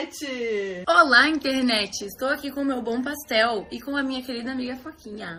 internet! Olá, internet! Estou aqui com o meu bom pastel e com a minha querida amiga Foquinha.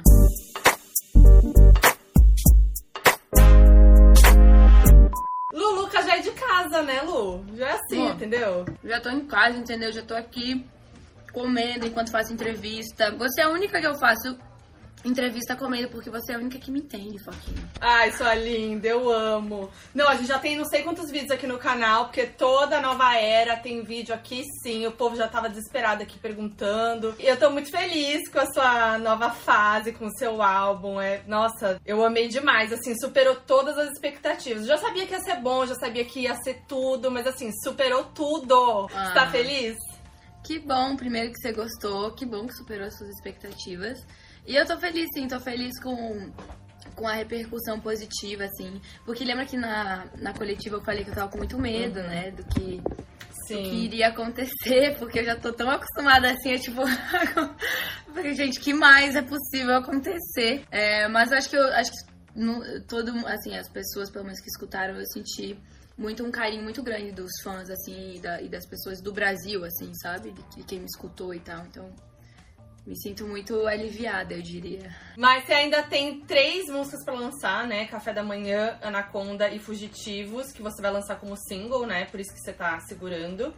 Lucas já é de casa, né, Lu? Já é assim, entendeu? Já tô em casa, entendeu? Já tô aqui comendo enquanto faço entrevista. Você é a única que eu faço entrevista comendo, porque você é a única que me entende, Foquinha. Ai, sua linda, eu amo. Não, a gente já tem não sei quantos vídeos aqui no canal, porque toda nova era tem vídeo aqui sim. O povo já tava desesperado aqui perguntando. E eu tô muito feliz com a sua nova fase, com o seu álbum. Nossa, eu amei demais, assim, superou todas as expectativas. Eu já sabia que ia ser bom, já sabia que ia ser tudo, mas assim, superou tudo. Você tá feliz? Que bom, primeiro que você gostou, que bom que superou as suas expectativas. E eu tô feliz, sim, tô feliz com a repercussão positiva, assim. Porque lembra que na coletiva eu falei que eu tava com muito medo, né, do que iria acontecer, porque eu já tô tão acostumada assim, porque, gente, que mais é possível acontecer? Mas eu acho que assim, as pessoas, pelo menos que escutaram, eu senti um carinho muito grande dos fãs, assim, e das pessoas do Brasil, assim, sabe? De quem me escutou e tal, então me sinto muito aliviada, eu diria. Mas você ainda tem 3 músicas pra lançar, né? Café da Manhã, Anaconda e Fugitivos, que você vai lançar como single, né? Por isso que você tá segurando.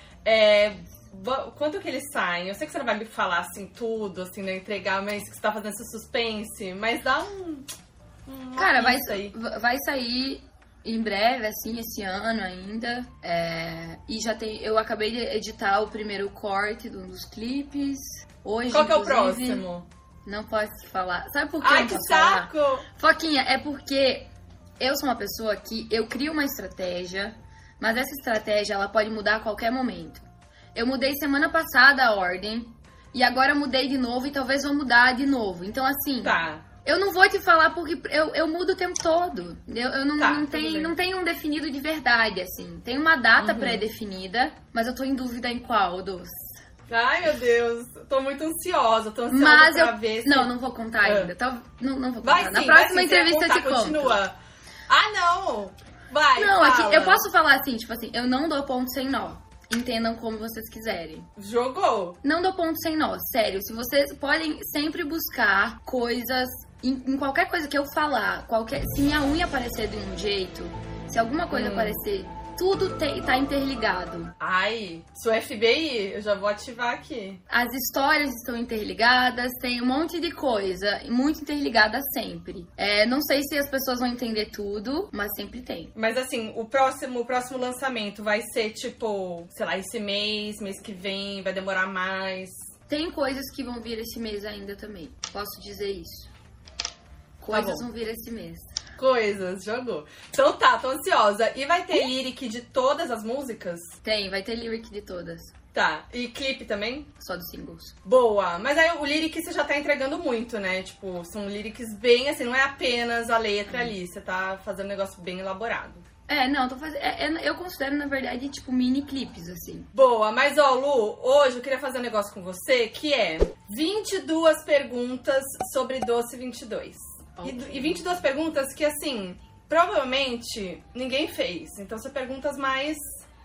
Quanto que eles saem? Eu sei que você não vai me falar, assim, tudo, assim, né? Entregar, mas que você tá fazendo esse suspense. Mas dá Cara, vai sair em breve, assim, esse ano ainda. E eu acabei de editar o primeiro corte dos clipes. Hoje, qual que é o próximo? Não posso falar. Sabe por que Ai, eu não que posso saco! falar? Foquinha, é porque eu sou uma pessoa que eu crio uma estratégia, mas essa estratégia ela pode mudar a qualquer momento. Eu mudei semana passada a ordem e agora mudei de novo e talvez vou mudar de novo. Então, assim, eu não vou te falar porque eu mudo o tempo todo. Eu não tenho um definido de verdade, assim. Tem uma data pré-definida, mas eu tô em dúvida em qual dos. Ai, meu Deus. Tô muito ansiosa. Tô ansiosa pra ver se... Não vou contar ainda. Não vou contar. Vai, na sim, próxima entrevista eu te conto. Continua. Ah, não! Vai, não, fala. Aqui, eu posso falar assim, tipo assim, eu não dou ponto sem nó. Entendam como vocês quiserem. Jogou? Não dou ponto sem nó, sério. Se vocês podem sempre buscar coisas... Em qualquer coisa que eu falar, se minha unha aparecer de um jeito, se alguma coisa aparecer... Tudo tá interligado. Ai, sou FBI, eu já vou ativar aqui. As histórias estão interligadas, tem um monte de coisa, muito interligada sempre. Não sei se as pessoas vão entender tudo, mas sempre tem. Mas assim, o próximo lançamento vai ser tipo, sei lá, esse mês que vem, vai demorar mais? Tem coisas que vão vir esse mês ainda também, posso dizer isso. Coisas vão vir esse mês. Coisas, jogou. Então tô ansiosa. E vai ter lyric de todas as músicas? Vai ter lyric de todas. Tá, e clipe também? Só dos singles. Boa, mas aí o lyric você já tá entregando muito, né? Tipo, são lyrics bem assim, não é apenas a letra ali, você tá fazendo um negócio bem elaborado. Não, tô fazendo. Eu considero, na verdade, tipo, mini clipes, assim. Boa, mas ó, Lu, hoje eu queria fazer um negócio com você que é 22 perguntas sobre Doce 22. Okay. E 22 perguntas que, assim, provavelmente ninguém fez. Então, são perguntas mais...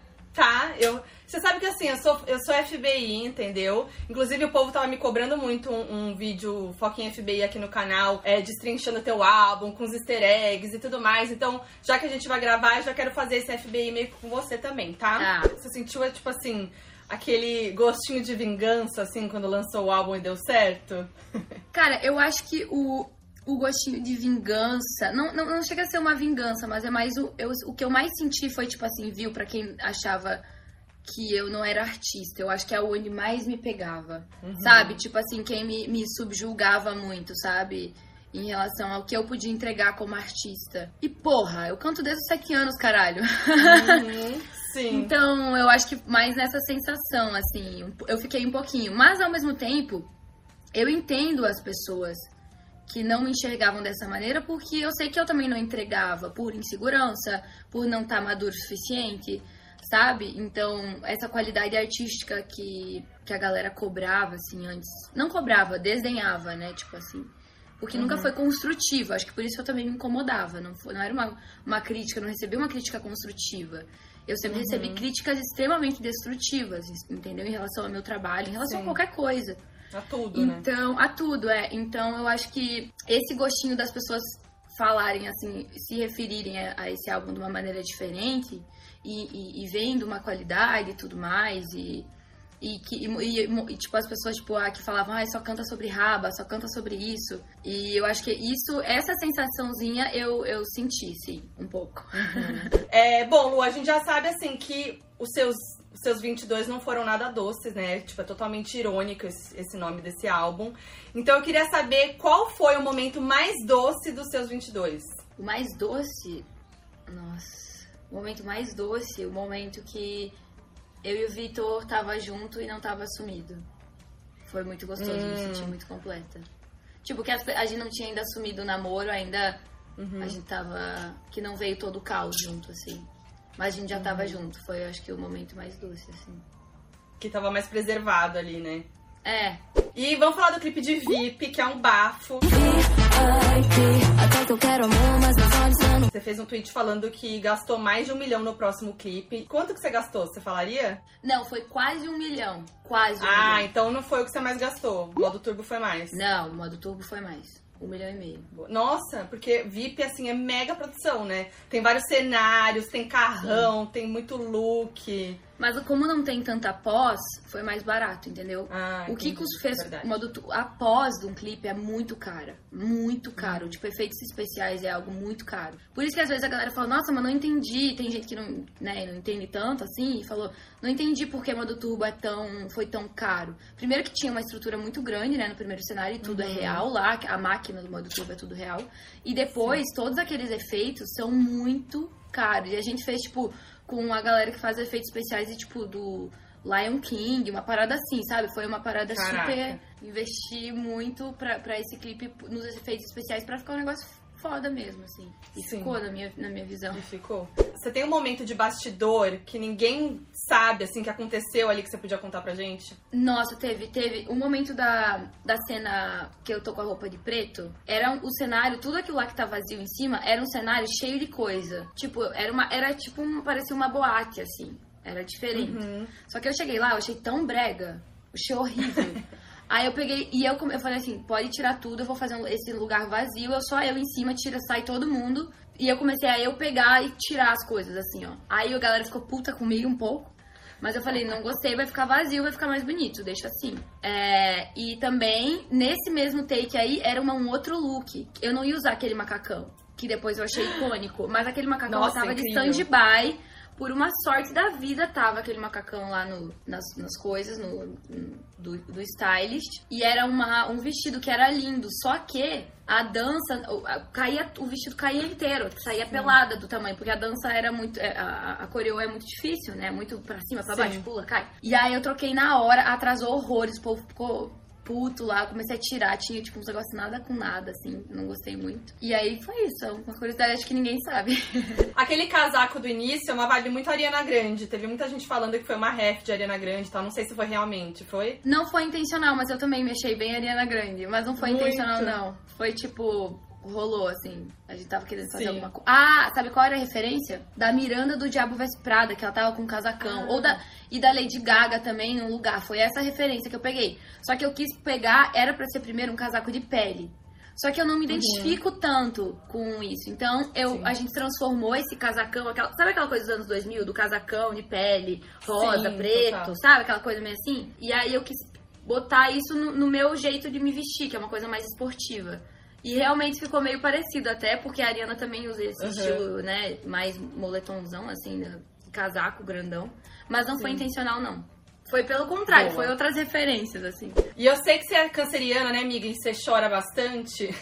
Você sabe que, assim, eu sou FBI, entendeu? Inclusive, o povo tava me cobrando muito um vídeo Foquinha FBI aqui no canal, destrinchando teu álbum, com os easter eggs e tudo mais. Então, já que a gente vai gravar, eu já quero fazer esse FBI meio que com você também, tá? Você sentiu, tipo assim... aquele gostinho de vingança, assim, quando lançou o álbum e deu certo? Cara, eu acho que o gostinho de vingança, não chega a ser uma vingança, mas é mais o que eu mais senti foi, tipo assim, viu, pra quem achava que eu não era artista, eu acho que é onde mais me pegava, sabe? Tipo assim, quem me subjulgava muito, sabe? Em relação ao que eu podia entregar como artista. E porra, eu canto desde os 7 anos, caralho. Sim. Então, eu acho que mais nessa sensação, assim, eu fiquei um pouquinho. Mas, ao mesmo tempo, eu entendo as pessoas que não me enxergavam dessa maneira, porque eu sei que eu também não entregava por insegurança, por não estar maduro o suficiente, sabe? Então, essa qualidade artística que a galera cobrava, assim, antes... Não cobrava, desdenhava, né? Tipo assim... Porque nunca foi construtiva. Acho que por isso eu também me incomodava. Não era uma crítica, não recebi uma crítica construtiva. eu sempre recebi críticas extremamente destrutivas, entendeu? Em relação ao meu trabalho, em relação a qualquer coisa. A tudo, então, né? A tudo, Então, eu acho que esse gostinho das pessoas falarem, assim, se referirem a esse álbum de uma maneira diferente e vendo uma qualidade e tudo mais, tipo, as pessoas, tipo, que falavam, só canta sobre raba, só canta sobre isso. E eu acho que essa sensaçãozinha eu senti, sim, um pouco. Bom, Lu, a gente já sabe, assim, que os seus 22 não foram nada doces, né? Tipo, é totalmente irônico esse nome desse álbum. Então eu queria saber qual foi o momento mais doce dos seus 22. O mais doce? Nossa. O momento mais doce, o momento que eu e o Vitor tava junto e não tava assumido. Foi muito gostoso, me senti muito completa. Tipo, que a gente não tinha ainda assumido o namoro, ainda a gente tava... Que não veio todo o caos junto, assim. Mas a gente já tava junto. Foi, eu acho que, o momento mais doce, assim. Que tava mais preservado ali, né? É. E vamos falar do clipe de VIP, que é um bafo. Você fez um tweet falando que gastou mais de 1 milhão no próximo clipe. Quanto que você gastou? Você falaria? Não, foi quase 1 milhão. Quase 1 milhão. Então não foi o que você mais gastou. O modo turbo foi mais. Não, o modo turbo foi mais. 1,5 milhão. Nossa, porque VIP, assim, é mega produção, né? Tem vários cenários, tem carrão, tem muito look. Mas como não tem tanta pós, foi mais barato, entendeu? O Kiko fez a pós de um clipe é muito cara. Muito caro. Tipo, efeitos especiais é algo muito caro. Por isso que às vezes a galera fala, nossa, mas não entendi. Tem gente que não entende tanto, assim, e falou, não entendi por que modo turbo foi tão caro. Primeiro que tinha uma estrutura muito grande, né, no primeiro cenário, e tudo é real lá. A máquina do modo turbo é tudo real. E depois, todos aqueles efeitos são muito caros. E a gente fez, tipo, com a galera que faz efeitos especiais e, tipo, do Lion King, uma parada assim, sabe? Foi uma parada super... Investi muito pra esse clipe nos efeitos especiais pra ficar um negócio foda mesmo, assim. E ficou na minha visão. E ficou. Você tem um momento de bastidor que ninguém sabe, assim, que aconteceu ali que você podia contar pra gente? Nossa, teve um momento da cena que eu tô com a roupa de preto. Era o cenário, tudo aquilo lá que tá vazio em cima, era um cenário cheio de coisa. Tipo, parecia uma boate, assim. Era diferente. Só que eu cheguei lá, eu achei tão brega. Achei horrível. Aí eu peguei, e eu falei assim, pode tirar tudo, eu vou fazer esse lugar vazio, só eu em cima, sai todo mundo. E eu comecei a pegar e tirar as coisas, assim, ó. Aí a galera ficou puta comigo um pouco, mas eu falei, não gostei, vai ficar vazio, vai ficar mais bonito, deixa assim. E também, nesse mesmo take aí, era um outro look. Eu não ia usar aquele macacão, que depois eu achei icônico, mas aquele macacão tava de stand-by. Por uma sorte da vida, tava aquele macacão lá nas coisas, do stylist. E era um vestido que era lindo. Só que a dança, o vestido caía inteiro. Saía pelada do tamanho. Porque a dança era muito... A coreô é muito difícil, né? Muito pra cima, pra baixo, pula, cai. E aí eu troquei na hora, atrasou horrores. O povo ficou puto lá, comecei a tirar, tinha tipo uns negócios nada com nada, assim, não gostei muito. E aí foi isso, uma curiosidade, acho que ninguém sabe. Aquele casaco do início é uma vibe muito Ariana Grande, teve muita gente falando que foi uma ref de Ariana Grande, tá? Não sei se foi realmente, foi? Não foi intencional, mas eu também me achei bem Ariana Grande, mas não foi intencional não, foi tipo... Rolou, assim. A gente tava querendo fazer alguma coisa. Sabe qual era a referência? Da Miranda do Diabo Veste Prada, que ela tava com um casacão. E da Lady Gaga também, num lugar. Foi essa a referência que eu peguei. Só que eu quis pegar, era pra ser primeiro um casaco de pele. Só que eu não me identifico tanto com isso. Então, a gente transformou esse casacão, sabe aquela coisa dos anos 2000? Do casacão de pele, rosa, preto, total. Sabe? Aquela coisa meio assim? E aí eu quis botar isso no meu jeito de me vestir, que é uma coisa mais esportiva. E realmente ficou meio parecido, até porque a Ariana também usa esse estilo, né, mais moletomzão, assim, né, casaco grandão. Mas não foi intencional, não. Foi pelo contrário, foi outras referências, assim. E eu sei que você é canceriana, né, amiga? E você chora bastante.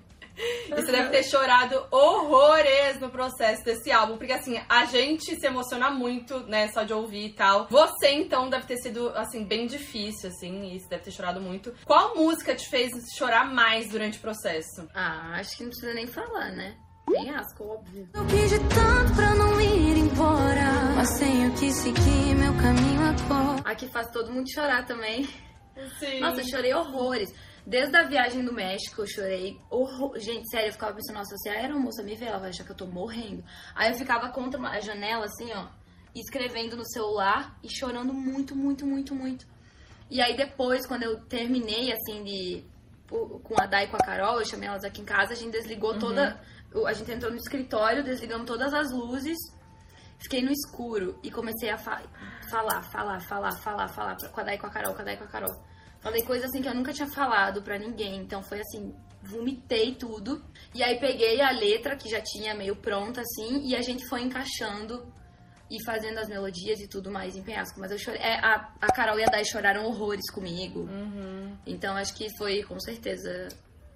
E você deve ter chorado horrores no processo desse álbum. Porque, assim, a gente se emociona muito, né, só de ouvir e tal. Você, então, deve ter sido, assim, bem difícil, assim. E você deve ter chorado muito. Qual música te fez chorar mais durante o processo? Acho que não precisa nem falar, né? Bem asco, óbvio. Eu pedi tanto pra não ir embora, mas tenho que seguir meu caminho agora. A que faz todo mundo chorar também. Sim. Nossa, eu chorei horrores. Desde a viagem do México, eu chorei. Gente, sério, eu ficava pensando, nossa, se a aeromoça me ver, ela vai achar que eu tô morrendo. Aí eu ficava contra a janela, assim, ó. escrevendo no celular e chorando muito, muito, muito, muito. E aí depois, quando eu terminei, assim, com a Dai e com a Carol, eu chamei elas aqui em casa, a gente desligou toda... A gente entrou no escritório, desligamos todas as luzes, fiquei no escuro e comecei a falar com a Dai e com a Carol, Falei coisas assim que eu nunca tinha falado pra ninguém, então foi assim, vomitei tudo. E aí peguei a letra, que já tinha meio pronta, assim, e a gente foi encaixando e fazendo as melodias e tudo mais em penhasco. Mas eu chorei. A Carol e a Dai choraram horrores comigo. Então acho que foi, com certeza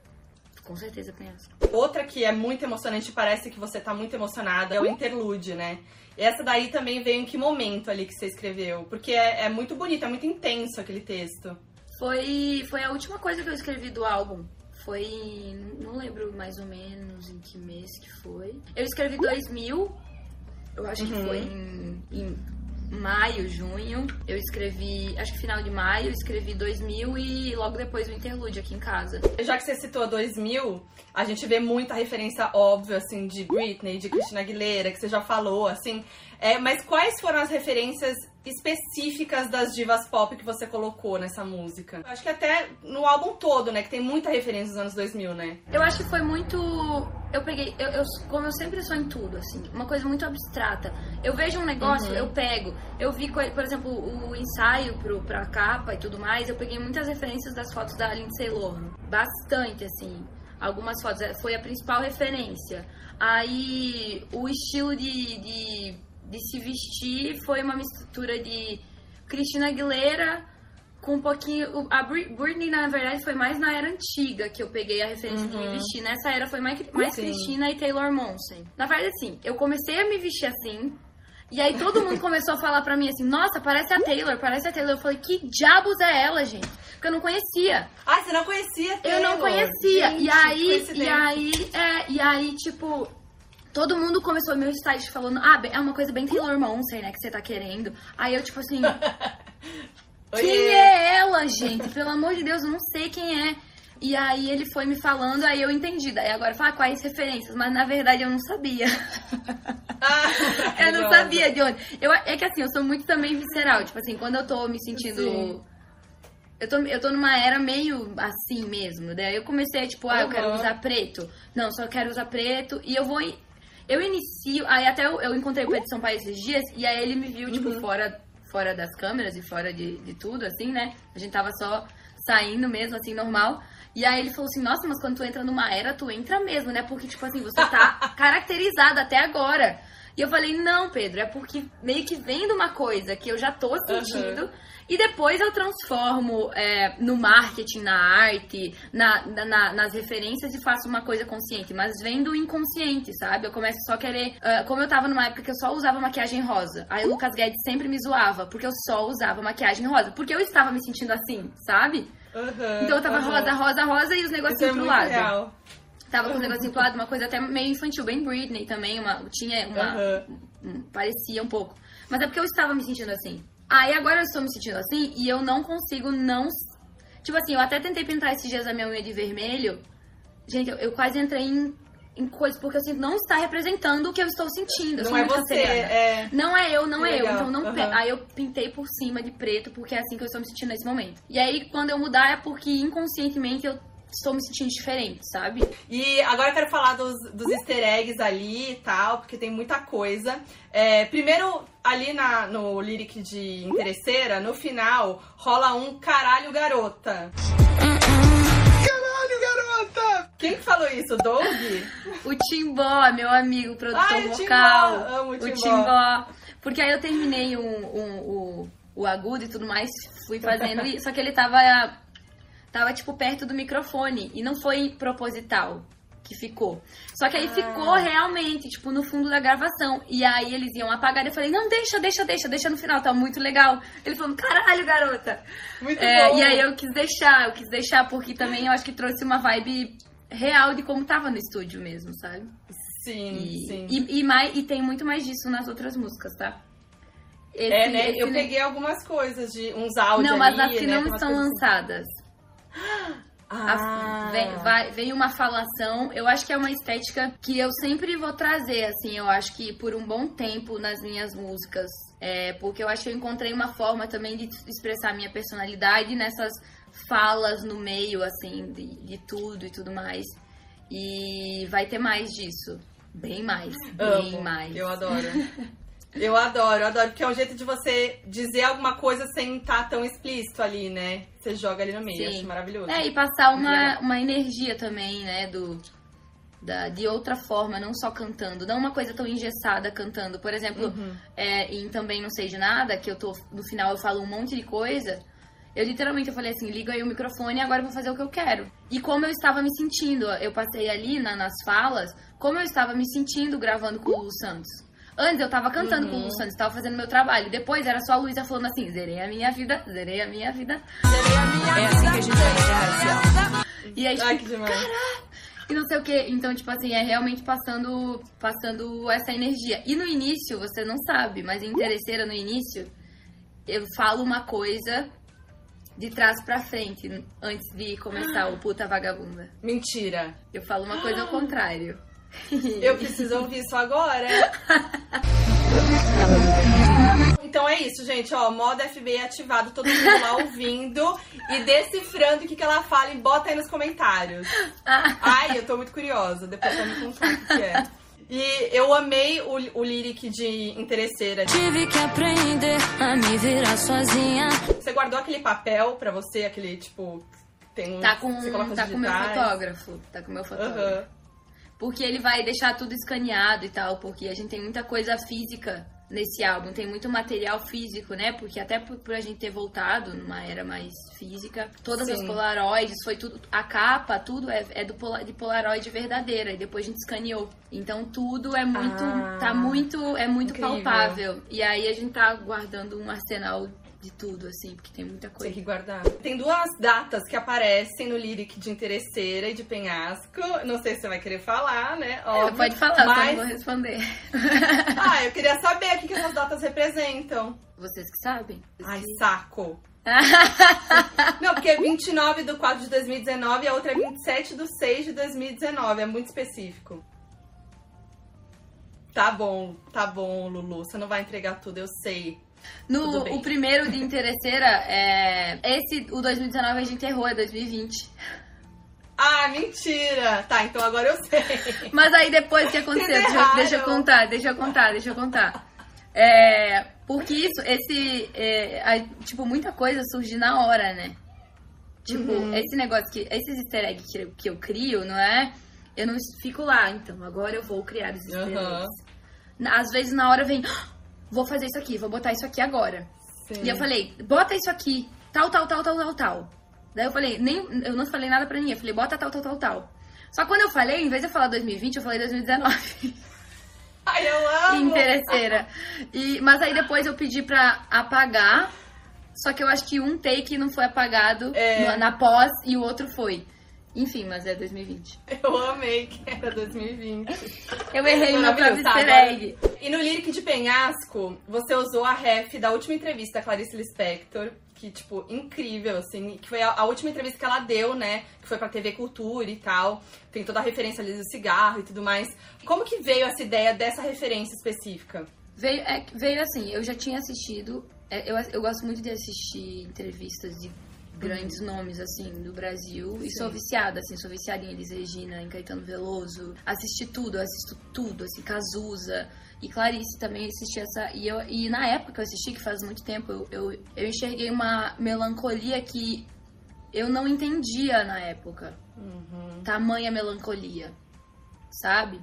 penhasco. Outra que é muito emocionante, parece que você tá muito emocionada, é o interlude, né? E essa daí também veio em que momento ali que você escreveu? Porque é muito bonito, é muito intenso aquele texto. Foi a última coisa que eu escrevi do álbum. Foi... Não lembro mais ou menos em que mês que foi. Eu escrevi 2000. Eu acho que foi em maio, junho. Eu escrevi... Acho que final de maio. Eu escrevi 2000 e logo depois o interlude aqui em casa. Já que você citou 2000, a gente vê muita referência óbvia, assim, de Britney, de Christina Aguilera, que você já falou, assim. Mas quais foram as referências específicas das divas pop que você colocou nessa música? Acho que até no álbum todo, né? Que tem muita referência dos anos 2000, né? Eu acho que foi muito... Eu peguei... como eu sempre sou em tudo, assim. Uma coisa muito abstrata. Eu vejo um negócio, eu pego. Eu vi, por exemplo, o ensaio pra capa e tudo mais. Eu peguei muitas referências das fotos da Lindsay Lohan. Bastante, assim. Algumas fotos. Foi a principal referência. Aí, o estilo de se vestir foi uma mistura de Christina Aguilera com um pouquinho... A Britney, na verdade, foi mais na era antiga que eu peguei a referência de me vestir. Nessa era foi mais Christina e Taylor Momsen. Na verdade, assim, eu comecei a me vestir assim, e aí todo mundo começou a falar pra mim assim, nossa, parece a Taylor. Eu falei, que diabos é ela, gente? Porque eu não conhecia. Ah, você não conhecia a Taylor? Eu não conhecia. Gente, e aí, tipo... Todo mundo começou, meu stylist falando, é uma coisa bem Taylor Momsen, né, que você tá querendo. Aí eu, tipo assim, quem é ela, gente? Pelo amor de Deus, eu não sei quem é. E aí ele foi me falando, aí eu entendi. Daí agora fala quais referências, mas na verdade eu não sabia. Eu não sabia de onde. É que assim, eu sou muito também visceral. Tipo assim, quando eu tô me sentindo... Eu tô numa era meio assim mesmo. Daí eu comecei, tipo, eu quero usar preto. Não, só quero usar preto. E eu inicio... Aí até eu encontrei o Pedro Sampaio esses dias. E aí ele me viu, tipo, fora das câmeras e fora de tudo, assim, né? A gente tava só saindo mesmo, assim, normal. E aí ele falou assim, nossa, mas quando tu entra numa era, tu entra mesmo, né? Porque, tipo assim, você tá caracterizada até agora. E eu falei, não, Pedro, é porque meio que vem de uma coisa que eu já tô sentindo... E depois eu transformo no marketing, na arte, nas referências e faço uma coisa consciente. Mas vem do inconsciente, sabe? Eu começo só a querer... como eu tava numa época que eu só usava maquiagem rosa. Aí o Lucas Guedes sempre me zoava, porque eu só usava maquiagem rosa. Porque eu estava me sentindo assim, sabe? Então eu tava rosa e os negocinhos pro lado. Real. Tava com os negocinhos pro lado, uma coisa até meio infantil, bem Britney também. Parecia um pouco. Mas é porque eu estava me sentindo assim. Aí agora eu estou me sentindo assim e eu não consigo não... Tipo assim, eu até tentei pintar esses dias a minha unha de vermelho. Gente, eu quase entrei em coisas, porque eu sinto não está representando o que eu estou sentindo. Eu não é você, Não é eu, não é eu. Então não Aí eu pintei por cima de preto, porque é assim que eu estou me sentindo nesse momento. E aí, quando eu mudar, é porque inconscientemente eu estou me sentindo diferente, sabe? E agora eu quero falar dos easter eggs ali e tal, porque tem muita coisa. Primeiro, ali no lyric de Interesseira, no final, rola um caralho garota. Caralho garota! Quem que falou isso? Doug? O Timbó, meu amigo, produtor vocal. Timbó. Amo o Timbó. Porque aí eu terminei o agudo e tudo mais, fui fazendo, só que ele tava tipo perto do microfone e não foi proposital que ficou. Só que aí ficou realmente, tipo, no fundo da gravação. E aí eles iam apagar e eu falei, não, deixa no final, tá muito legal. Ele falou, caralho, garota. Muito bom. E aí eu quis deixar porque também eu acho que trouxe uma vibe real de como tava no estúdio mesmo, sabe? Sim. E tem muito mais disso nas outras músicas, tá? Eu peguei algumas coisas de uns áudios. Não, mas as que não estão lançadas. Vem uma falação. Eu acho que é uma estética que eu sempre vou trazer, assim. Eu acho que por um bom tempo nas minhas músicas Porque eu acho que eu encontrei uma forma também de expressar a minha personalidade nessas falas no meio, assim, de tudo e tudo mais. E vai ter mais disso. Bem mais. Bem mais. Eu adoro. Eu adoro, porque é um jeito de você dizer alguma coisa sem estar tão explícito ali, né? Você joga ali no meio, acho maravilhoso. E passar uma energia também, né, de outra forma, não só cantando. Não uma coisa tão engessada cantando. Por exemplo, em Também Não Sei de Nada, que no final eu falo um monte de coisa, eu literalmente falei assim, liga aí o microfone e agora eu vou fazer o que eu quero. E como eu estava me sentindo, eu passei ali nas falas, como eu estava me sentindo gravando com o Lulu Santos. Antes eu tava cantando com o Lulu Santos, tava fazendo meu trabalho. Depois era só a Luísa falando assim, zerei a minha vida, zerei a minha vida. Zerei a minha vida. É assim que a gente vai encerrar. E aí, tipo, caralho! E não sei o que. Então, tipo assim, é realmente passando essa energia. E no início, você não sabe, mas em Interesseira, no início, eu falo uma coisa de trás pra frente, antes de começar o Puta Vagabunda. Mentira. Eu falo uma coisa ao contrário. Eu preciso ouvir isso agora. Então é isso, gente, ó, modo FBI ativado, todo mundo lá ouvindo e decifrando o que ela fala e bota aí nos comentários. Ai, eu tô muito curiosa, depois vai me contar o que é. E eu amei o lyric de Interesseira. Tive que aprender a me virar sozinha. Você guardou aquele papel pra você, aquele, tipo, tem um... Tá com o meu fotógrafo, Porque ele vai deixar tudo escaneado e tal, porque a gente tem muita coisa física nesse álbum, tem muito material físico, né? Porque até por a gente ter voltado numa era mais física, todas as polaroids, foi tudo, a capa, tudo é de polaroid verdadeira, e depois a gente escaneou. Então tudo é muito, é muito palpável. E aí a gente tá guardando um arsenal de tudo, assim, porque tem muita coisa. Tem que guardar. Tem duas datas que aparecem no lyric de Interesseira e de Penhasco. Não sei se você vai querer falar, né? Óbvio, pode falar, mas... eu não vou responder. Eu queria saber o que essas datas representam. Vocês que sabem? Ai, saco. Não, porque é 29/4 de 2019 e a outra é 27/6 de 2019. É muito específico. Tá bom, Lulu. Você não vai entregar tudo, eu sei. O primeiro de Interesseira, o 2019 a gente errou, é 2020. Ah, mentira! Tá, então agora eu sei. Mas aí depois o que aconteceu? Deixa eu contar. Porque tipo, muita coisa surge na hora, né? Tipo, esse negócio esses easter eggs que eu crio, não é? Eu não fico lá, então agora eu vou criar os easter eggs. Às vezes na hora vem... Vou fazer isso aqui, vou botar isso aqui agora. Sim. E eu falei, bota isso aqui, tal. Daí eu falei, eu não falei nada pra ninguém, eu falei, bota tal. Só que quando eu falei, em vez de eu falar 2020, eu falei 2019. Ai, eu amo! Interesseira. Mas aí depois eu pedi pra apagar, só que eu acho que um take não foi apagado na pós e o outro foi. Enfim, mas é 2020. Eu amei que era 2020. Eu errei no próprio easter egg. E no lyric de Penhasco, você usou a ref da última entrevista da Clarice Lispector, que, tipo, incrível, assim, que foi a última entrevista que ela deu, né, que foi pra TV Cultura e tal, tem toda a referência ali do cigarro e tudo mais. Como que veio essa ideia dessa referência específica? Veio assim, eu já tinha assistido, eu gosto muito de assistir entrevistas de grandes nomes, assim, do Brasil. Sim. E sou viciada em Elis Regina, em Caetano Veloso. Assisto tudo, assim, Cazuza. E Clarice também assisti essa... E na época que eu assisti, que faz muito tempo, eu enxerguei uma melancolia que eu não entendia na época. Tamanha melancolia, sabe?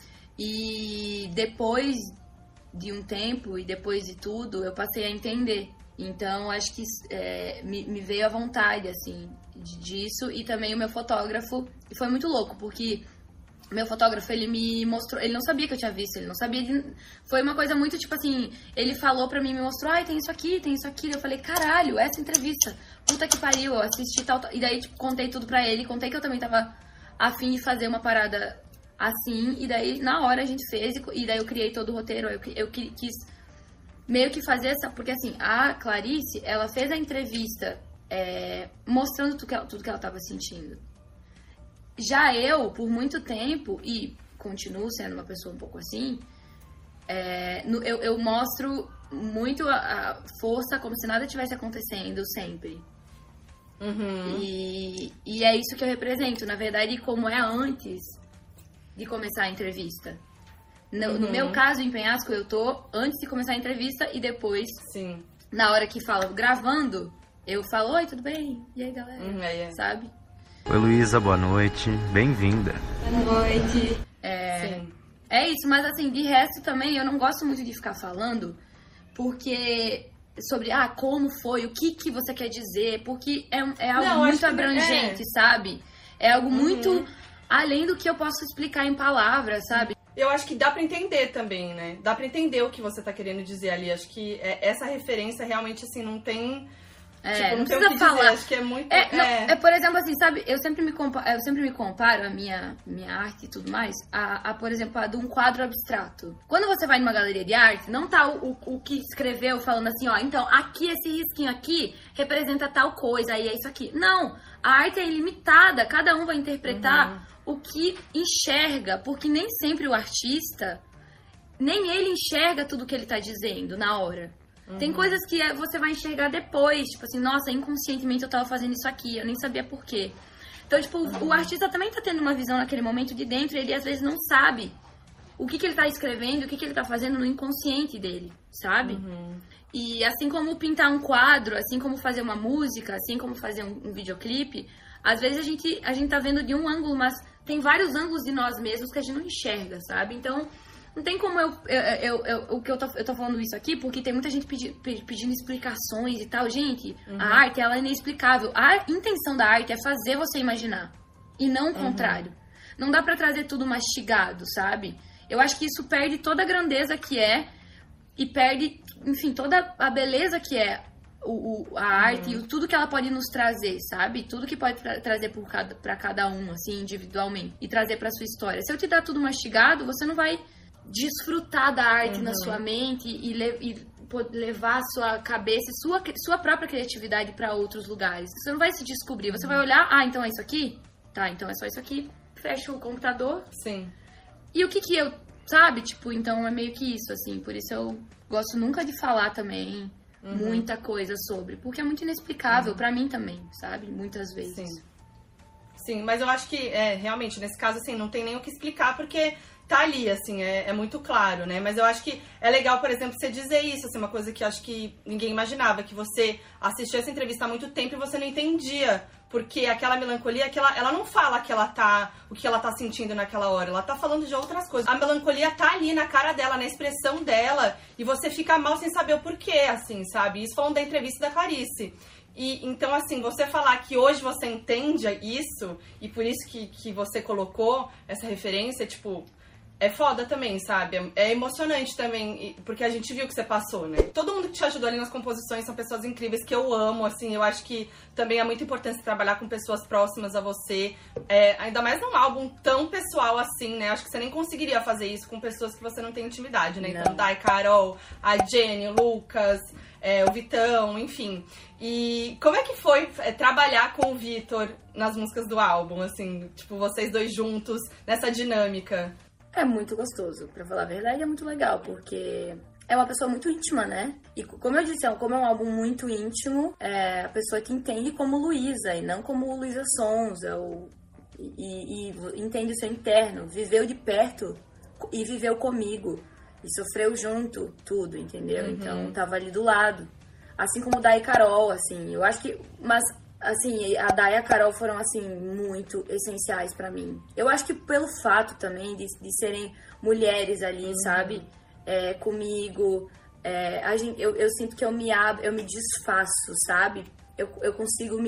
E depois de um tempo, e depois de tudo, eu passei a entender. Então, acho que me veio a vontade, assim, disso. E também o meu fotógrafo. E foi muito louco, porque o meu fotógrafo, ele me mostrou... Ele não sabia que eu tinha visto, ele não sabia Foi uma coisa muito, tipo assim... Ele falou pra mim, me mostrou, tem isso aqui. Eu falei, caralho, essa entrevista. Puta que pariu, eu assisti tal... E daí, tipo, contei tudo pra ele. Contei que eu também tava a fim de fazer uma parada assim. E daí, na hora, a gente fez. E daí, eu criei todo o roteiro. Eu quis... meio que fazer essa... Porque, assim, a Clarice, ela fez a entrevista mostrando tudo que ela tava sentindo. Já eu, por muito tempo, e continuo sendo uma pessoa um pouco assim, eu mostro muito a força, como se nada tivesse acontecendo sempre. E é isso que eu represento, na verdade, como é antes de começar a entrevista. No meu caso, em Penhasco, eu tô antes de começar a entrevista e depois, na hora que falo gravando, eu falo, oi, tudo bem? E aí, galera? Sabe? Oi, Luísa, boa noite. Bem-vinda. Boa noite. É isso, mas assim, de resto também, eu não gosto muito de ficar falando, porque sobre, como foi, o que você quer dizer, porque é algo muito abrangente, sabe? É algo muito além do que eu posso explicar em palavras, sabe? Eu acho que dá pra entender também, né? Dá pra entender o que você tá querendo dizer ali. Acho que essa referência realmente, assim, não tem... não precisa falar. Acho que é muito... por exemplo, assim, sabe? Eu sempre me comparo a minha arte e tudo mais por exemplo, a de um quadro abstrato. Quando você vai numa galeria de arte, não tá o que escreveu falando assim, ó, então aqui, esse risquinho aqui representa tal coisa, aí é isso aqui. Não, a arte é ilimitada, cada um vai interpretar o que enxerga, porque nem sempre o artista, nem ele enxerga tudo que ele tá dizendo na hora. Tem coisas que você vai enxergar depois, tipo assim, nossa, inconscientemente eu tava fazendo isso aqui, eu nem sabia por quê. Então, tipo, o artista também tá tendo uma visão naquele momento de dentro, ele às vezes não sabe o que ele tá escrevendo, o que ele tá fazendo no inconsciente dele, sabe? E assim como pintar um quadro, assim como fazer uma música, assim como fazer um videoclipe, às vezes a gente tá vendo de um ângulo, mas tem vários ângulos de nós mesmos que a gente não enxerga, sabe? Então... Não tem como eu tô falando isso aqui, porque tem muita gente pedindo explicações e tal. Gente, a arte, ela é inexplicável. A intenção da arte é fazer você imaginar, e não o contrário. Não dá pra trazer tudo mastigado, sabe? Eu acho que isso perde toda a grandeza que é, e perde, enfim, toda a beleza que é a arte e tudo que ela pode nos trazer, sabe? Tudo que pode trazer pra cada um, assim, individualmente, e trazer pra sua história. Se eu te dar tudo mastigado, você não vai... desfrutar da arte na sua mente e levar a sua cabeça e sua própria criatividade para outros lugares. Você não vai se descobrir, você vai olhar, então é isso aqui? Tá, então é só isso aqui. Fecha o computador. Sim. E o que eu, sabe? Tipo, então é meio que isso, assim. Por isso eu gosto nunca de falar também muita coisa sobre. Porque é muito inexplicável pra mim também, sabe? Muitas vezes. Sim, mas eu acho que, realmente, nesse caso, assim, não tem nem o que explicar, porque... tá ali, assim, é muito claro, né? Mas eu acho que é legal, por exemplo, você dizer isso, assim, uma coisa que eu acho que ninguém imaginava, que você assistiu essa entrevista há muito tempo e você não entendia, porque aquela melancolia, ela não fala o que ela tá sentindo naquela hora, ela tá falando de outras coisas. A melancolia tá ali na cara dela, na expressão dela, e você fica mal sem saber o porquê, assim, sabe? Isso falando da entrevista da Clarice. E, então, assim, você falar que hoje você entende isso, e por isso que você colocou essa referência, tipo... É foda também, sabe? É emocionante também, porque a gente viu que você passou, né? Todo mundo que te ajudou ali nas composições são pessoas incríveis que eu amo, assim. Eu acho que também é muito importante você trabalhar com pessoas próximas a você. Ainda mais num álbum tão pessoal assim, né? Acho que você nem conseguiria fazer isso com pessoas que você não tem intimidade, né? Não. Então, Dai, Carol, a Jenny, o Lucas, o Vitão, enfim. E como é que foi trabalhar com o Vitor nas músicas do álbum, assim? Tipo, vocês dois juntos, nessa dinâmica? É muito gostoso, pra falar a verdade, é muito legal, porque é uma pessoa muito íntima, né? E como eu disse, como é um álbum muito íntimo, a pessoa te entende como Luísa e não como Luísa Sonza, e entende o seu interno, viveu de perto e viveu comigo, e sofreu junto, tudo, entendeu? Então, tava ali do lado. Assim como Dai e Carol, assim, eu acho que... Mas... Assim, a Dai e a Carol foram, assim, muito essenciais pra mim. Eu acho que pelo fato também de serem mulheres ali, sabe? Comigo. Eu sinto que eu me abro, eu me desfaço, sabe? Eu consigo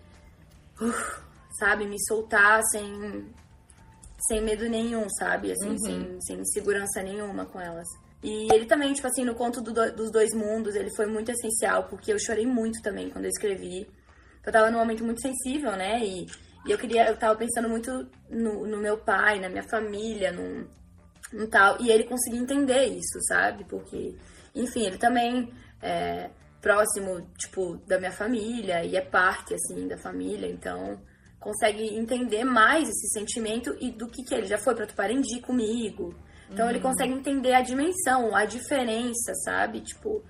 sabe? Me soltar sem medo nenhum, sabe? Assim, sem insegurança nenhuma com elas. E ele também, tipo assim, no Conto dos Dois Mundos, ele foi muito essencial, porque eu chorei muito também quando eu escrevi. Eu tava num momento muito sensível, né? E eu tava pensando muito no meu pai, na minha família, no tal. E ele conseguia entender isso, sabe? Porque, enfim, ele também é próximo, tipo, da minha família e é parte, assim, da família. Então, consegue entender mais esse sentimento e do que ele já foi pra Tuparendi comigo. Então, ele consegue entender a dimensão, a diferença, sabe? Tipo...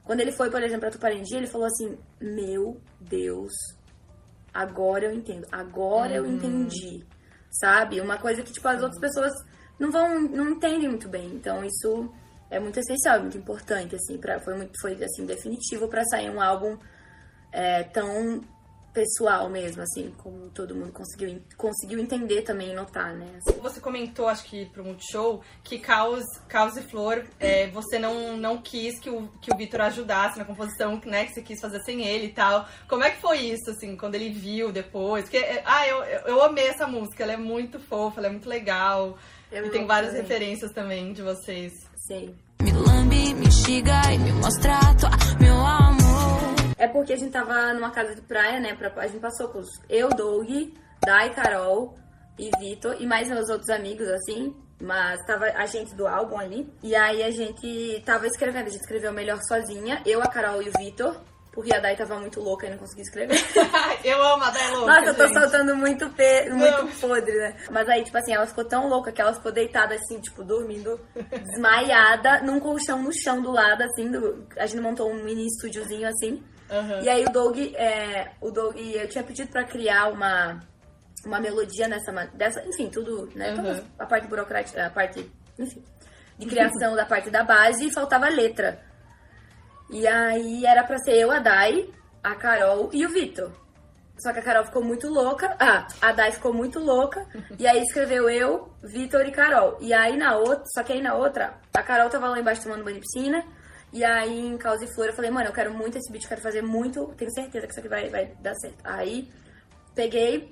Quando ele foi, por exemplo, pra Tuparendi, ele falou assim, meu Deus, agora eu entendo, agora eu entendi, sabe? Uma coisa que, tipo, as outras pessoas não entendem muito bem. Então, isso é muito essencial, é muito importante, assim, foi assim, definitivo pra sair um álbum tão pessoal mesmo, assim, como todo mundo conseguiu entender também e notar, né? Assim. Você comentou, acho que pro Multishow, que Caos e Flor, você não quis que o Vitor ajudasse na composição, né? Que você quis fazer sem ele e tal. Como é que foi isso, assim, quando ele viu depois? Porque, eu amei essa música, ela é muito fofa, ela é muito legal. E tem várias referências também de vocês. Sim. Me lambe, me xiga e me mostra meu amor. É porque a gente tava numa casa de praia, né? A gente passou com eu, Doug, Dai, Carol e Vitor. E mais meus outros amigos, assim. Mas tava a gente do álbum ali. E aí a gente tava escrevendo. A gente escreveu Melhor Sozinha. Eu, a Carol e o Vitor. Porque a Dai tava muito louca e não conseguia escrever. Eu amo a Dai louca, Nossa, eu tô gente. soltando muito podre, né? Mas aí, tipo assim, ela ficou tão louca que ela ficou deitada assim, tipo, dormindo, desmaiada, num colchão no chão do lado, assim. A gente montou um mini estúdiozinho, assim. Uhum. E aí o Doug, eu tinha pedido pra criar uma melodia enfim, tudo, né? Toda a parte burocrática, a parte, enfim, de criação da parte da base, e faltava letra. E aí era pra ser eu, a Dai, a Carol e o Vitor. Só que a Carol ficou muito louca. A Dai ficou muito louca. E aí escreveu eu, Vitor e Carol. E aí na outra, a Carol tava lá embaixo tomando banho de piscina. E aí em Caos e Flor eu falei, mano, eu quero muito esse beat, quero fazer muito. Tenho certeza que isso aqui vai dar certo. Aí peguei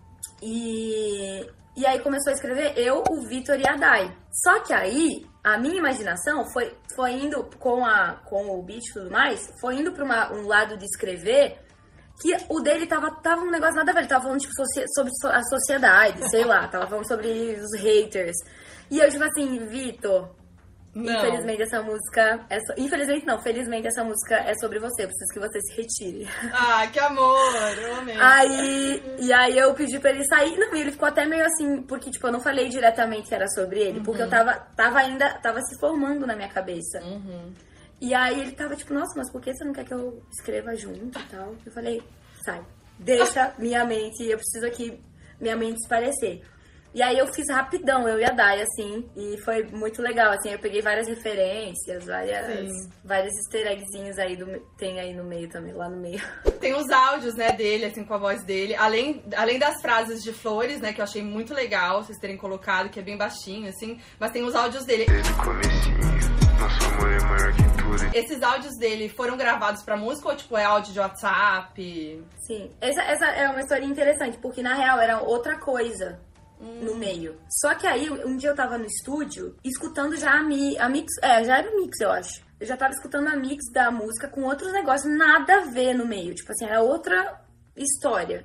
e aí começou a escrever eu, o Vitor e a Dai. Só que aí a minha imaginação foi indo com o beat e tudo mais, foi indo pra um lado de escrever que o dele tava um negócio nada a ver. Ele tava falando, tipo, sobre a sociedade, sei lá. Tava falando sobre os haters. E eu, tipo assim, Vitor, infelizmente essa música... Infelizmente não, felizmente essa música é sobre você. Eu preciso que você se retire. Ah, que amor, eu amei. E aí eu pedi pra ele sair. Não, e ele ficou até meio assim, porque, tipo, eu não falei diretamente que era sobre ele. Porque eu tava se formando na minha cabeça. E aí ele tava tipo, nossa, mas por que você não quer que eu escreva junto e tal? Eu falei, sai, deixa minha mente, eu preciso aqui minha mente se parecer. E aí eu fiz rapidão, eu e a Dai, assim, e foi muito legal, assim, eu peguei várias referências, vários easter eggzinhos aí, tem aí no meio também, lá no meio. Tem os áudios, né, dele, assim, com a voz dele, além das frases de Flores, né, que eu achei muito legal vocês terem colocado, que é bem baixinho, assim, mas tem os áudios dele. Nosso amor é maior que tudo. Esses áudios dele foram gravados pra música ou, tipo, é áudio de WhatsApp? Sim, essa é uma história interessante, porque na real era outra coisa. No meio. Só que aí, um dia eu tava no estúdio, escutando já a mix, já era o mix, eu acho. Eu já tava escutando a mix da música com outros negócios, nada a ver no meio. Tipo assim, era outra história.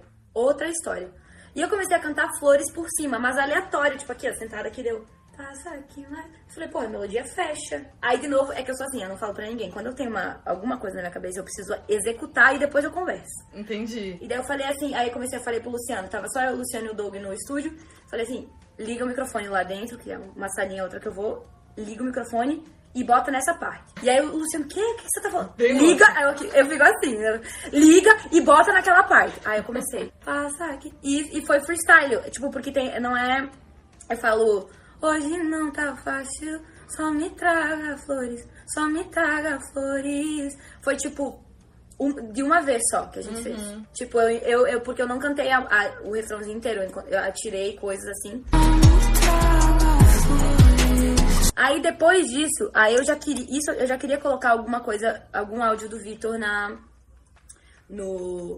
E eu comecei a cantar Flores por cima, mas aleatório, tipo aqui, ó, sentada aqui, deu... Passa aqui, mas... Falei, pô, a melodia fecha. Aí, de novo, é que eu sou assim, eu não falo pra ninguém. Quando eu tenho alguma coisa na minha cabeça, eu preciso executar e depois eu converso. Entendi. E daí eu falei assim, aí eu falei pro Luciano, tava só eu, o Luciano e o Doug no estúdio. Falei assim, liga o microfone lá dentro, que é uma salinha, outra que eu vou, liga o microfone e bota nessa parte. E aí o Luciano, o que você tá falando? Liga, aí eu fico assim, liga e bota naquela parte. Aí eu comecei, passa aqui. E foi freestyle, tipo, porque não é, eu falo... Hoje não tá fácil, só me traga flores, só me traga flores. Foi tipo, de uma vez só que a gente fez. Tipo, porque eu não cantei o refrãozinho inteiro, eu atirei coisas assim. Aí depois disso, eu já queria colocar alguma coisa, algum áudio do Vitor no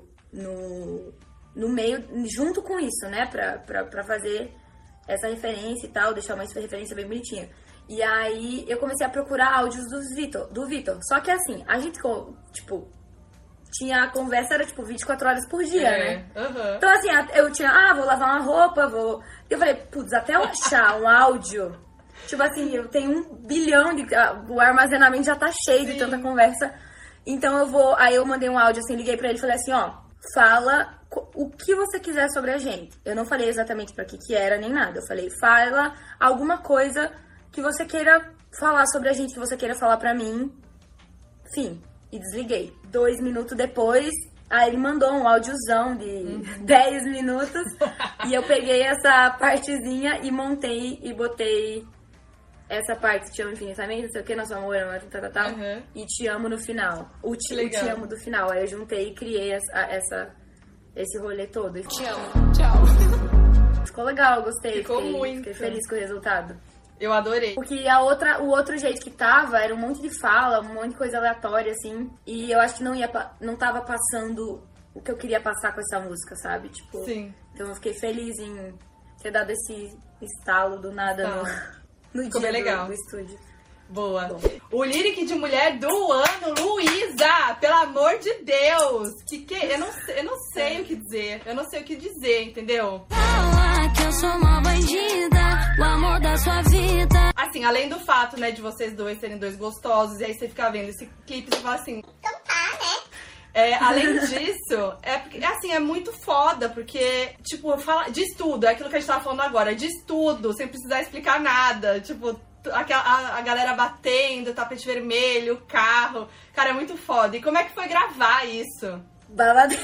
meio, junto com isso, né, pra fazer... essa referência e tal, deixar uma referência bem bonitinha. E aí eu comecei a procurar áudios do Vitor. Só que assim, a gente, tipo, tinha a conversa, era tipo 24 horas por dia, né? Então assim, eu tinha, vou lavar uma roupa, Eu falei, putz, até eu achar um áudio, tipo assim, eu tenho 1 bilhão o armazenamento já tá cheio de tanta conversa. Então aí eu mandei um áudio assim, liguei pra ele e falei assim, ó, fala o que você quiser sobre a gente. Eu não falei exatamente pra que era, nem nada. Eu falei, fala alguma coisa que você queira falar sobre a gente, que você queira falar pra mim. Enfim, e desliguei. 2 minutos depois, aí ele mandou um áudiozão de 10 minutos e eu peguei essa partezinha e montei e botei essa parte, te amo infinitamente, não sei o que, nosso amor, tal, e te amo no final. O te amo do final. Aí eu juntei e criei esse rolê todo. Te amo. Tchau. Ficou legal, gostei. Fiquei feliz com o resultado. Eu adorei. Porque o outro jeito que tava era um monte de fala, um monte de coisa aleatória, assim. E eu acho que não tava passando o que eu queria passar com essa música, sabe? Tipo, sim. Então eu fiquei feliz em ter dado esse estalo do nada no dia legal. do estúdio. Boa. Bom. O lyric de mulher do ano, Luísa! Pelo amor de Deus! Eu não sei o que dizer. Eu não sei o que dizer, entendeu? Que eu sou uma bandida, o amor da sua vida. Assim, além do fato, né, de vocês dois serem dois gostosos, e aí você fica vendo esse clipe e fala assim... Então tá, né? Além disso, é muito foda, porque, tipo, diz tudo, é aquilo que a gente tava falando agora, diz tudo, sem precisar explicar nada, tipo... A galera batendo, tapete vermelho, o carro. Cara, é muito foda. E como é que foi gravar isso? Babadeiro.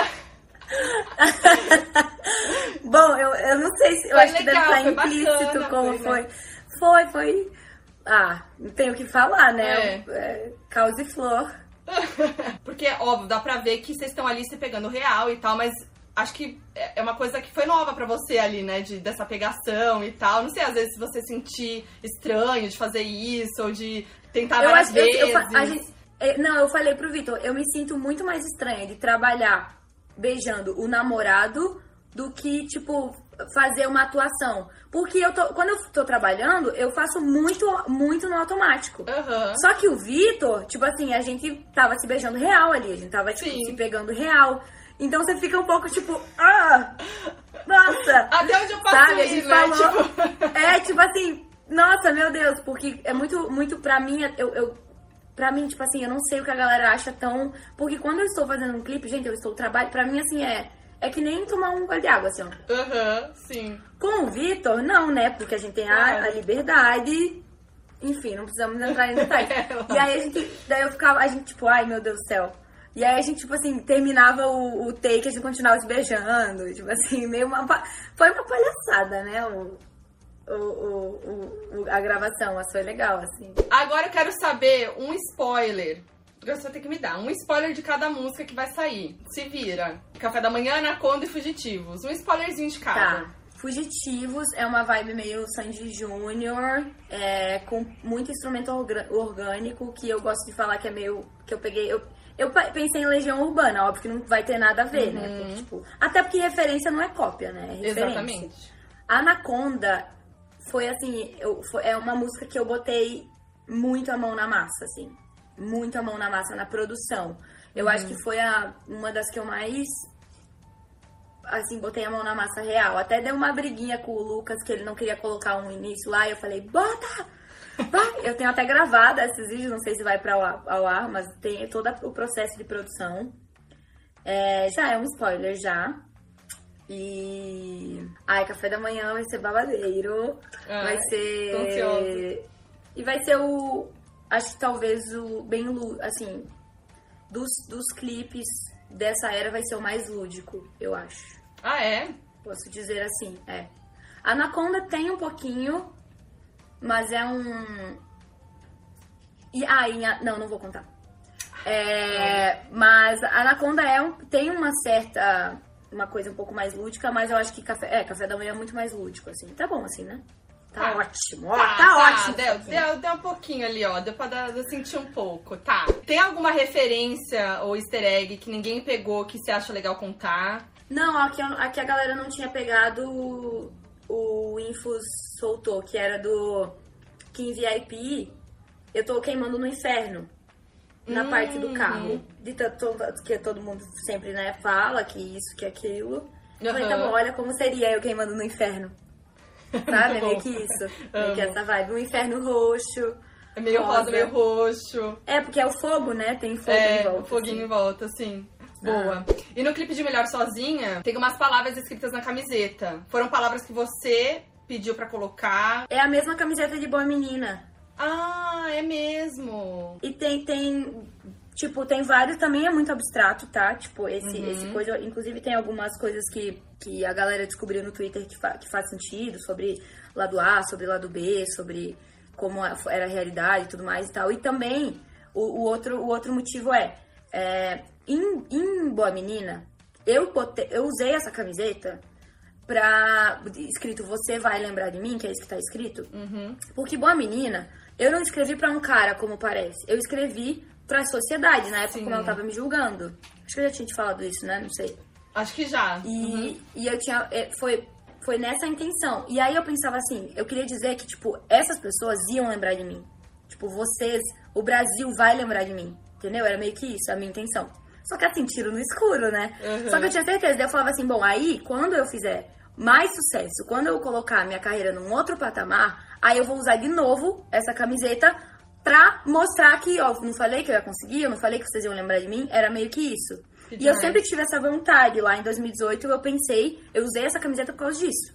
Bom, eu não sei se... Eu acho legal, que deve estar implícito bacana, como foi. Foi. Não tenho o que falar, né? Causa e flor. Porque, óbvio, dá pra ver que vocês estão ali se pegando real e tal, mas... Acho que é uma coisa que foi nova pra você ali, né? Dessa pegação e tal. Não sei, às vezes, se você sentir estranho de fazer isso, ou de tentar várias vezes. Eu falei pro Vitor, eu me sinto muito mais estranha de trabalhar beijando o namorado do que, tipo, fazer uma atuação. Porque quando eu tô trabalhando, eu faço muito, muito no automático. Só que o Vitor, tipo assim, a gente tava se beijando real ali. A gente tava, tipo, se pegando real. Então você fica um pouco tipo, nossa! Até onde eu passei, sabe? A gente falou. Tipo assim, nossa, meu Deus, porque é muito, muito pra mim, pra mim, tipo assim, eu não sei o que a galera acha tão. Porque quando eu estou fazendo um clipe, gente, eu estou trabalhando, pra mim, assim, é que nem tomar um gole de água, assim, ó. Sim. Com o Vitor, não, né? Porque a gente tem a liberdade. Enfim, não precisamos entrar em detalhes. E aí a gente, tipo, ai meu Deus do céu. E aí a gente, tipo assim, terminava o take, a gente continuava se beijando, tipo assim, foi uma palhaçada, né, a gravação, mas foi legal, assim. Agora eu quero saber um spoiler, você vai ter que me dar, um spoiler de cada música que vai sair, se vira. Café da Manhã, Anaconda e Fugitivos, um spoilerzinho de cada. Tá. Fugitivos é uma vibe meio Sandy Júnior, com muito instrumento orgânico, que eu gosto de falar que é meio, que eu peguei... Eu pensei em Legião Urbana, óbvio que não vai ter nada a ver, né? Porque, tipo, até porque referência não é cópia, né? É referência. Exatamente. Anaconda foi assim, é uma música que eu botei muito a mão na massa, assim. Muito a mão na massa na produção. Eu acho que foi uma das que eu mais, assim, botei a mão na massa real. Até deu uma briguinha com o Lucas, que ele não queria colocar um início lá, e eu falei, bota! Eu tenho até gravado esses vídeos, não sei se vai ao ar, mas tem todo o processo de produção. Já é um spoiler, já. E... Café da Manhã vai ser babadeiro. Vai ser... Tô ansiosa. E vai ser acho que talvez bem... Assim, dos clipes dessa era vai ser o mais lúdico, eu acho. É? Posso dizer assim, Anaconda tem um pouquinho... Mas é um... Não vou contar. Mas Anaconda tem uma certa... Uma coisa um pouco mais lúdica, mas eu acho que Café da Manhã é muito mais lúdico, assim. Tá bom, assim, né? Tá ótimo. Tá ótimo. Deu um pouquinho ali, ó. Deu pra sentir um pouco. Tá. Tem alguma referência ou easter egg que ninguém pegou que você acha legal contar? Não, aqui a galera não tinha pegado... O Infos soltou, que era do Kim VIP, eu tô queimando no inferno, na parte do carro. De tanto que todo mundo sempre, né, fala que isso, que aquilo. Eu falei, tá bom, olha como seria eu queimando no inferno. Sabe? É meio que isso. Meio que essa vibe. Um inferno roxo. É meio rosa, meio roxo. Porque é o fogo, né? Tem fogo em volta. O foguinho em volta, sim. Boa. E no clipe de Melhor Sozinha, tem umas palavras escritas na camiseta. Foram palavras que você pediu pra colocar. É a mesma camiseta de Boa Menina. É mesmo. E tem Tipo, tem vários, também é muito abstrato, tá? Tipo, esse coisa... Inclusive, tem algumas coisas que a galera descobriu no Twitter que faz sentido, sobre lado A, sobre lado B, sobre como era a realidade e tudo mais e tal. E também, o outro motivo em Boa Menina, eu usei essa camiseta escrito "Você vai lembrar de mim", que é isso que tá escrito. Porque Boa Menina, eu não escrevi pra um cara, como parece. Eu escrevi pra sociedade, na época como ela tava me julgando. Acho que eu já tinha te falado isso, né? Não sei. Acho que já. E eu tinha... Foi nessa intenção. E aí eu pensava assim, eu queria dizer que, tipo, essas pessoas iam lembrar de mim. Tipo, vocês, o Brasil vai lembrar de mim. Entendeu? Era meio que isso, a minha intenção. Só que assim, tiro no escuro, né? Só que eu tinha certeza. Daí eu falava assim, bom, aí, quando eu fizer mais sucesso, quando eu colocar minha carreira num outro patamar, aí eu vou usar de novo essa camiseta pra mostrar que, ó, não falei que eu ia conseguir, eu não falei que vocês iam lembrar de mim, era meio que isso. E eu sempre tive essa vontade. Lá em 2018 eu usei essa camiseta por causa disso.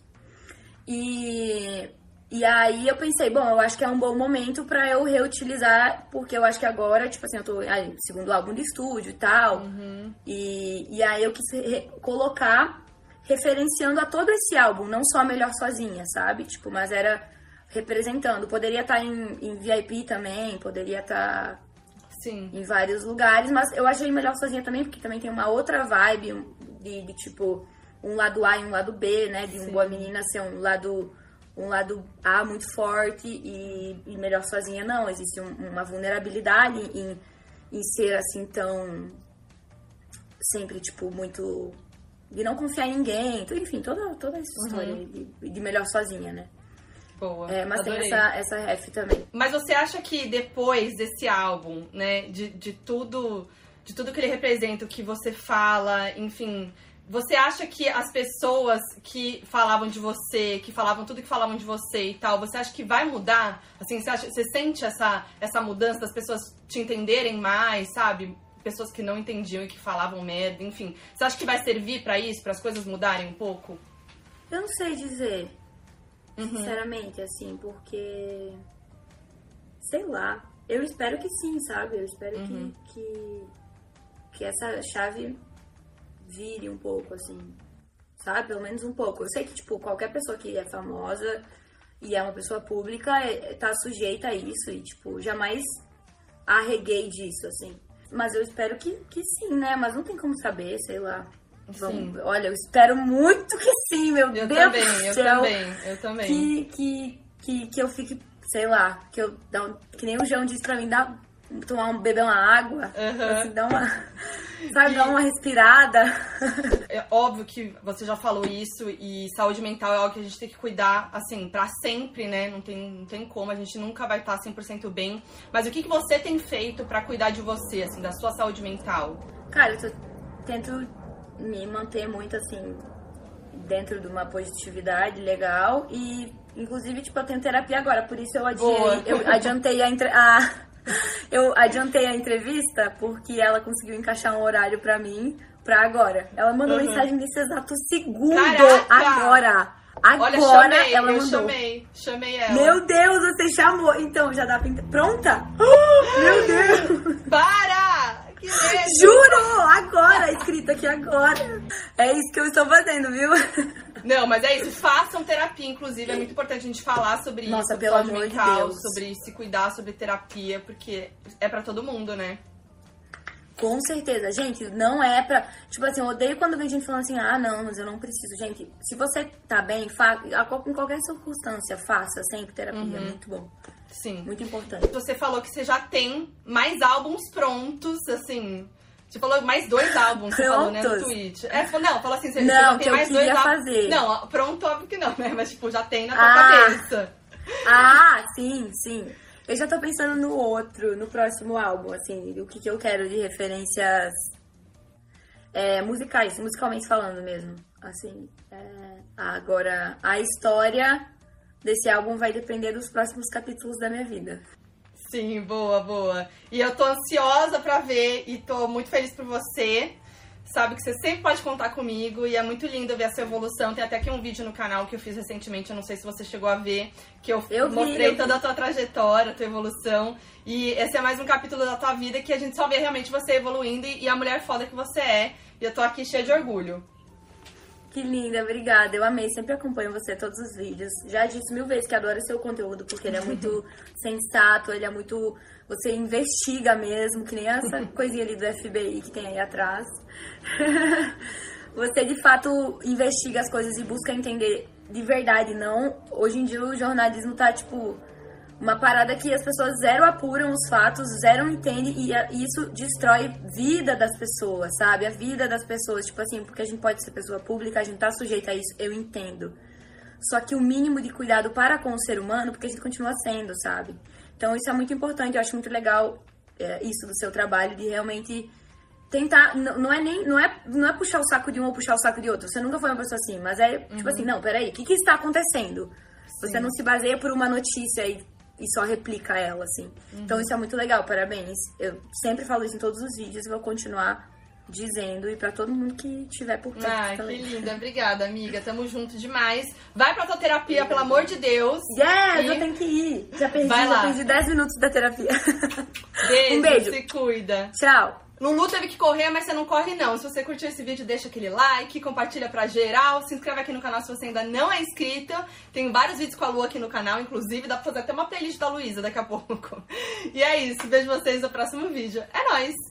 E aí eu pensei, bom, eu acho que é um bom momento pra eu reutilizar, porque eu acho que agora, tipo assim, eu tô no segundo álbum de estúdio e tal. E aí eu quis colocar referenciando a todo esse álbum, não só a Melhor Sozinha, sabe? Tipo, mas era representando. Poderia estar em VIP também, poderia estar em vários lugares, mas eu achei Melhor Sozinha também, porque também tem uma outra vibe de tipo, um lado A e um lado B, né? De Boa Menina ser um lado A muito forte e Melhor Sozinha não. Existe uma vulnerabilidade em ser assim tão... sempre, tipo, muito... de não confiar em ninguém. Enfim, toda essa história de Melhor Sozinha, né? Boa, mas adorei. tem essa ref também. Mas você acha que depois desse álbum, né, de tudo que ele representa, o que você fala, enfim, você acha que as pessoas que falavam de você, que falavam tudo que falavam de você e tal, você acha que vai mudar? Assim, você sente essa mudança das pessoas te entenderem mais, sabe? Pessoas que não entendiam e que falavam merda, enfim. Você acha que vai servir pra isso, para as coisas mudarem um pouco? Eu não sei dizer. Sinceramente, assim, porque... sei lá. Eu espero que sim, sabe? Eu espero que essa chave vire um pouco, assim. Sabe? Pelo menos um pouco. Eu sei que, tipo, qualquer pessoa que é famosa e é uma pessoa pública tá sujeita a isso. E, tipo, jamais arreguei disso, assim. Mas eu espero que sim, né? Mas não tem como saber, sei lá. Olha, eu espero muito que sim, meu Deus do céu. Eu também. Que eu fique, sei lá, que nem o João disse pra mim, beber uma água, assim, dar uma respirada. É óbvio que você já falou isso, e saúde mental é algo que a gente tem que cuidar, assim, pra sempre, né? Não tem como, a gente nunca vai estar 100% bem. Mas o que você tem feito pra cuidar de você, assim, da sua saúde mental? Cara, eu tento me manter muito, assim, dentro de uma positividade legal. E, inclusive, tipo, eu tenho terapia agora. Por isso eu adiantei eu adiantei a entrevista, porque ela conseguiu encaixar um horário pra mim, pra agora. Ela mandou mensagem nesse exato segundo. Caraca! Agora chamei, ela mandou. Chamei ela. Meu Deus, você chamou. Então, já dá pra... Pronta? Meu Deus! Para! Que medo! Juro! Agora, escrito aqui agora. É isso que eu estou fazendo, viu? Não, mas é isso. Façam terapia, inclusive. É muito importante a gente falar sobre isso. Nossa, pelo amor de Deus. Sobre se cuidar, sobre terapia, porque é pra todo mundo, né? Com certeza, gente, não é pra... Tipo assim, eu odeio quando vem gente falando assim, não, mas eu não preciso. Gente, se você tá bem, em qualquer circunstância, faça sempre terapia, é muito bom. Sim. Muito importante. Você falou que você já tem mais álbuns prontos, assim... Você falou mais 2 álbuns, você falou, né, no tweet. Falou assim, você já tem mais 2 álbuns. Fazer. Não, pronto, óbvio que não, né? Mas, tipo, já tem na tua cabeça. Sim. Eu já tô pensando no próximo álbum, assim, o que eu quero de referências musicalmente falando mesmo. Assim, agora, a história desse álbum vai depender dos próximos capítulos da minha vida. Sim, boa. E eu tô ansiosa pra ver e tô muito feliz por você. sabe que você sempre pode contar comigo e é muito lindo ver a sua evolução. Tem até aqui um vídeo no canal que eu fiz recentemente, eu não sei se você chegou a ver, que eu mostrei toda a tua trajetória, a tua evolução. E esse é mais um capítulo da tua vida que a gente só vê realmente você evoluindo e a mulher foda que você é. E eu tô aqui cheia de orgulho. Que linda, obrigada. Eu amei, sempre acompanho você todos os vídeos. Já disse 1000 vezes que adoro seu conteúdo, porque ele é muito sensato, ele é muito... Você investiga mesmo, que nem essa coisinha ali do FBI que tem aí atrás. Você, de fato, investiga as coisas e busca entender de verdade, não... Hoje em dia o jornalismo tá, tipo... Uma parada que as pessoas zero apuram os fatos, zero entendem e isso destrói vida das pessoas, sabe? A vida das pessoas, tipo assim, porque a gente pode ser pessoa pública, a gente tá sujeita a isso, eu entendo. Só que o mínimo de cuidado para com o ser humano, porque a gente continua sendo, sabe? Então isso é muito importante, eu acho muito legal isso do seu trabalho, de realmente tentar, não é puxar o saco de um ou puxar o saco de outro, você nunca foi uma pessoa assim, mas é tipo assim, não, peraí, o que está acontecendo? Sim. Você não se baseia por uma notícia e só replica ela, assim. Então isso é muito legal, parabéns. Eu sempre falo isso em todos os vídeos e vou continuar dizendo e pra todo mundo que estiver por perto. Ai, que linda. Obrigada, amiga. Tamo junto demais. Vai pra tua terapia, pelo amor de Deus. Yes, eu tenho que ir. Já perdi 10 minutos da terapia. Beijo, um beijo. Se cuida. Tchau. Lulu teve que correr, mas você não corre não. Se você curtiu esse vídeo, deixa aquele like, compartilha pra geral, se inscreve aqui no canal se você ainda não é inscrito. Tem vários vídeos com a Lu aqui no canal, inclusive dá pra fazer até uma playlist da Luísa daqui a pouco. E é isso, vejo vocês no próximo vídeo. É nóis!